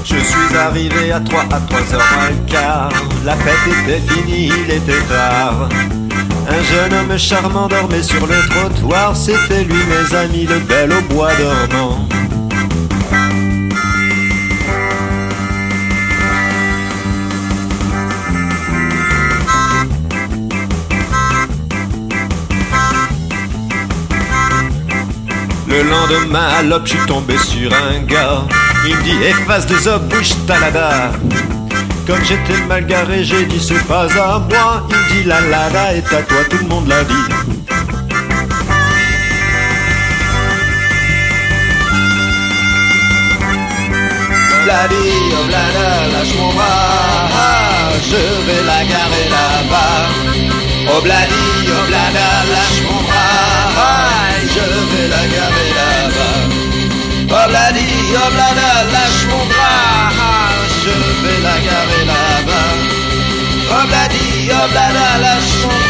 Je suis arrivé à 3h15. La fête était finie, il était tard. Un jeune homme charmant dormait sur le trottoir. C'était lui, mes amis, le bel au bois dormant. Le lendemain à l'aube, je suis tombé sur un gars. Il me dit efface de zob, bouge talada. Comme j'étais mal garé, j'ai dit c'est pas à moi. Il me dit la lada est à toi, tout le monde l'a dit. Obladi, oblada, lâche mon bras, je vais la garer là-bas. Obladi, oblada, lâche mon bras, je vais la garer là-bas. Obladi, oblada, lâche mon bras, je vais la garer là-bas. Obladi, oblada, lâche mon bras.